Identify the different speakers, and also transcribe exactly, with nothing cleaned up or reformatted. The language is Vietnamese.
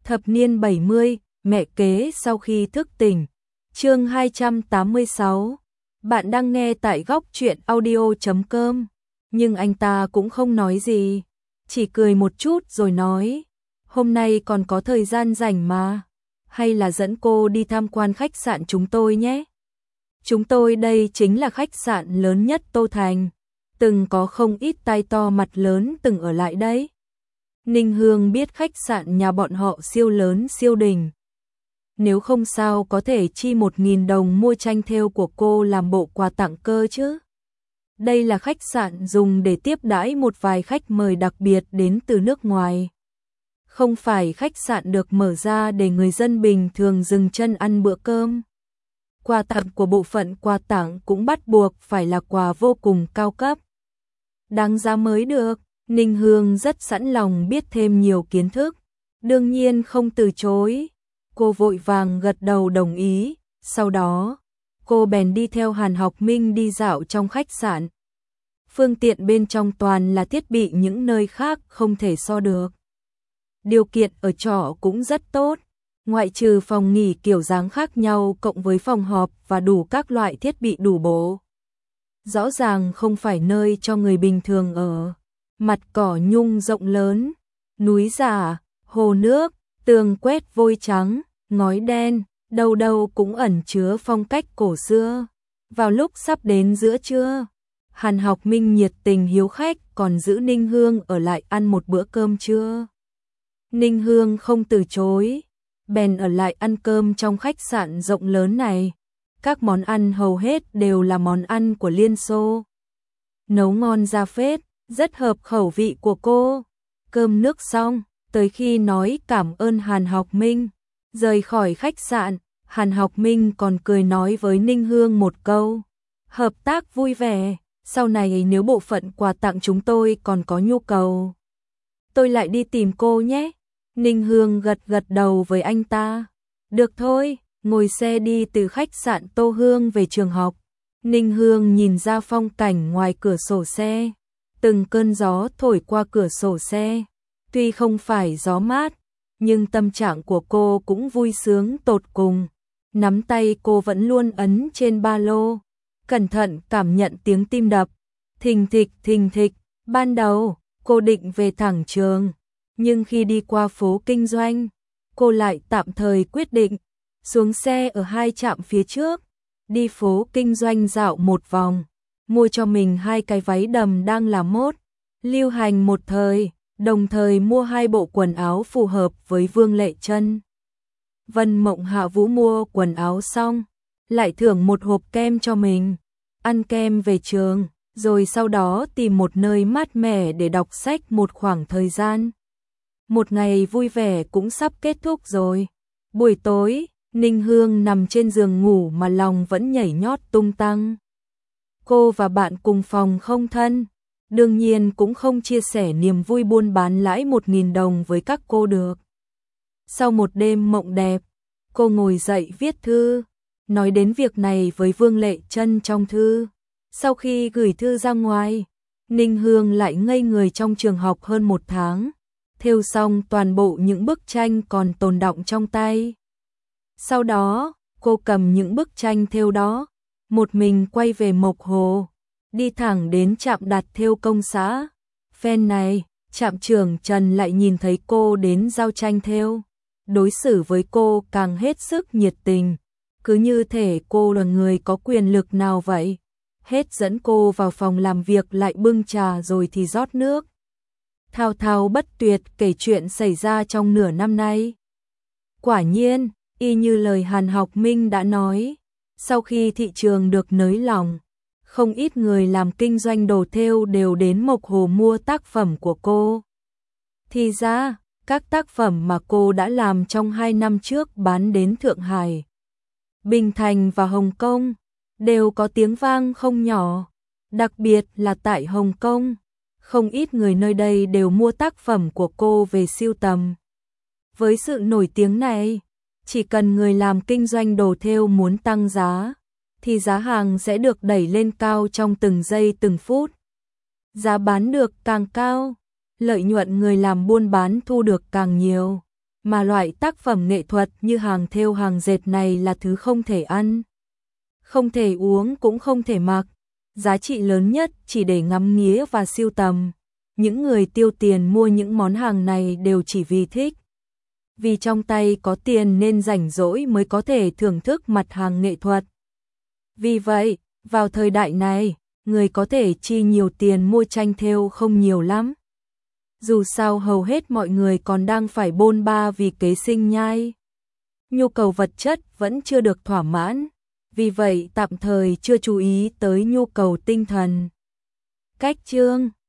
Speaker 1: Thập niên bảy mươi, mẹ kế sau khi thức tỉnh. Chương hai trăm tám mươi sáu. Bạn đang nghe tại góc truyện audio chấm com. Nhưng anh ta cũng không nói gì, chỉ cười một chút rồi nói: "Hôm nay còn có thời gian rảnh mà, hay là dẫn cô đi tham quan khách sạn chúng tôi nhé. Chúng tôi đây chính là khách sạn lớn nhất Tô Thành, từng có không ít tai to mặt lớn từng ở lại đấy." Ninh Hương biết khách sạn nhà bọn họ siêu lớn siêu đỉnh. Nếu không sao có thể chi một nghìn đồng mua tranh thêu của cô làm bộ quà tặng cơ chứ. Đây là khách sạn dùng để tiếp đãi một vài khách mời đặc biệt đến từ nước ngoài. Không phải khách sạn được mở ra để người dân bình thường dừng chân ăn bữa cơm. Quà tặng của bộ phận quà tặng cũng bắt buộc phải là quà vô cùng cao cấp, đáng giá mới được. Ninh Hương rất sẵn lòng biết thêm nhiều kiến thức, đương nhiên không từ chối. Cô vội vàng gật đầu đồng ý, sau đó cô bèn đi theo Hàn Học Minh đi dạo trong khách sạn. Phương tiện bên trong toàn là thiết bị những nơi khác không thể so được. Điều kiện ở trọ cũng rất tốt, ngoại trừ phòng nghỉ kiểu dáng khác nhau cộng với phòng họp và đủ các loại thiết bị đủ bổ. Rõ ràng không phải nơi cho người bình thường ở. Mặt cỏ nhung rộng lớn, núi giả, hồ nước, tường quét vôi trắng, ngói đen, đâu đâu cũng ẩn chứa phong cách cổ xưa. Vào lúc sắp đến giữa trưa, Hàn Học Minh nhiệt tình hiếu khách còn giữ Ninh Hương ở lại ăn một bữa cơm trưa. Ninh Hương không từ chối, bèn ở lại ăn cơm trong khách sạn rộng lớn này. Các món ăn hầu hết đều là món ăn của Liên Xô. Nấu ngon ra phết, rất hợp khẩu vị của cô. Cơm nước xong, tới khi nói cảm ơn Hàn Học Minh, rời khỏi khách sạn, Hàn Học Minh còn cười nói với Ninh Hương một câu: "Hợp tác vui vẻ, sau này nếu bộ phận quà tặng chúng tôi còn có nhu cầu, tôi lại đi tìm cô nhé." Ninh Hương gật gật đầu với anh ta. Được thôi, ngồi xe đi từ khách sạn Tô Hương về trường học. Ninh Hương nhìn ra phong cảnh ngoài cửa sổ xe. Từng cơn gió thổi qua cửa sổ xe, tuy không phải gió mát, nhưng tâm trạng của cô cũng vui sướng tột cùng. Nắm tay cô vẫn luôn ấn trên ba lô, cẩn thận cảm nhận tiếng tim đập, thình thịch thình thịch. Ban đầu, cô định về thẳng trường, nhưng khi đi qua phố kinh doanh, cô lại tạm thời quyết định xuống xe ở hai trạm phía trước, đi phố kinh doanh dạo một vòng. Mua cho mình hai cái váy đầm đang là mốt, lưu hành một thời, đồng thời mua hai bộ quần áo phù hợp với Vương Lệ Trân. Vân Mộng Hạ Vũ mua quần áo xong, lại thưởng một hộp kem cho mình, ăn kem về trường, rồi sau đó tìm một nơi mát mẻ để đọc sách một khoảng thời gian. Một ngày vui vẻ cũng sắp kết thúc rồi. Buổi tối, Ninh Hương nằm trên giường ngủ mà lòng vẫn nhảy nhót tung tăng. Cô và bạn cùng phòng không thân, đương nhiên cũng không chia sẻ niềm vui buôn bán lãi một nghìn đồng với các cô được. Sau một đêm mộng đẹp, cô ngồi dậy viết thư, nói đến việc này với Vương Lệ Trân trong thư. Sau khi gửi thư ra ngoài, Ninh Hương lại ngây người trong trường học hơn một tháng, thêu xong toàn bộ những bức tranh còn tồn đọng trong tay. Sau đó, cô cầm những bức tranh thêu đó, một mình quay về Mộc Hồ, đi thẳng đến trạm đặt thêu công xã. Phen này, trạm trưởng Trần lại nhìn thấy cô đến giao tranh thêu, đối xử với cô càng hết sức nhiệt tình, cứ như thể cô là người có quyền lực nào vậy. Hết dẫn cô vào phòng làm việc lại bưng trà rồi thì rót nước. Thao thao bất tuyệt kể chuyện xảy ra trong nửa năm nay. Quả nhiên, y như lời Hàn Học Minh đã nói, sau khi thị trường được nới lỏng, không ít người làm kinh doanh đồ thêu đều đến Mộc Hồ mua tác phẩm của cô. Thì ra, các tác phẩm mà cô đã làm trong hai năm trước bán đến Thượng Hải, Bình Thành và Hồng Kông, đều có tiếng vang không nhỏ. Đặc biệt là tại Hồng Kông, không ít người nơi đây đều mua tác phẩm của cô về sưu tầm. Với sự nổi tiếng này, chỉ cần người làm kinh doanh đồ thêu muốn tăng giá, thì giá hàng sẽ được đẩy lên cao trong từng giây từng phút. Giá bán được càng cao, lợi nhuận người làm buôn bán thu được càng nhiều. mà loại tác phẩm nghệ thuật như hàng thêu hàng dệt này là thứ không thể ăn, không thể uống cũng không thể mặc, giá trị lớn nhất chỉ để ngắm nghía và sưu tầm. Những người tiêu tiền mua những món hàng này đều chỉ vì thích. Vì trong tay có tiền nên rảnh rỗi mới có thể thưởng thức mặt hàng nghệ thuật. Vì vậy, vào thời đại này, người có thể chi nhiều tiền mua tranh thêu không nhiều lắm. Dù sao hầu hết mọi người còn đang phải bôn ba vì kế sinh nhai. Nhu cầu vật chất vẫn chưa được thỏa mãn, vì vậy tạm thời chưa chú ý tới nhu cầu tinh thần. Cách chương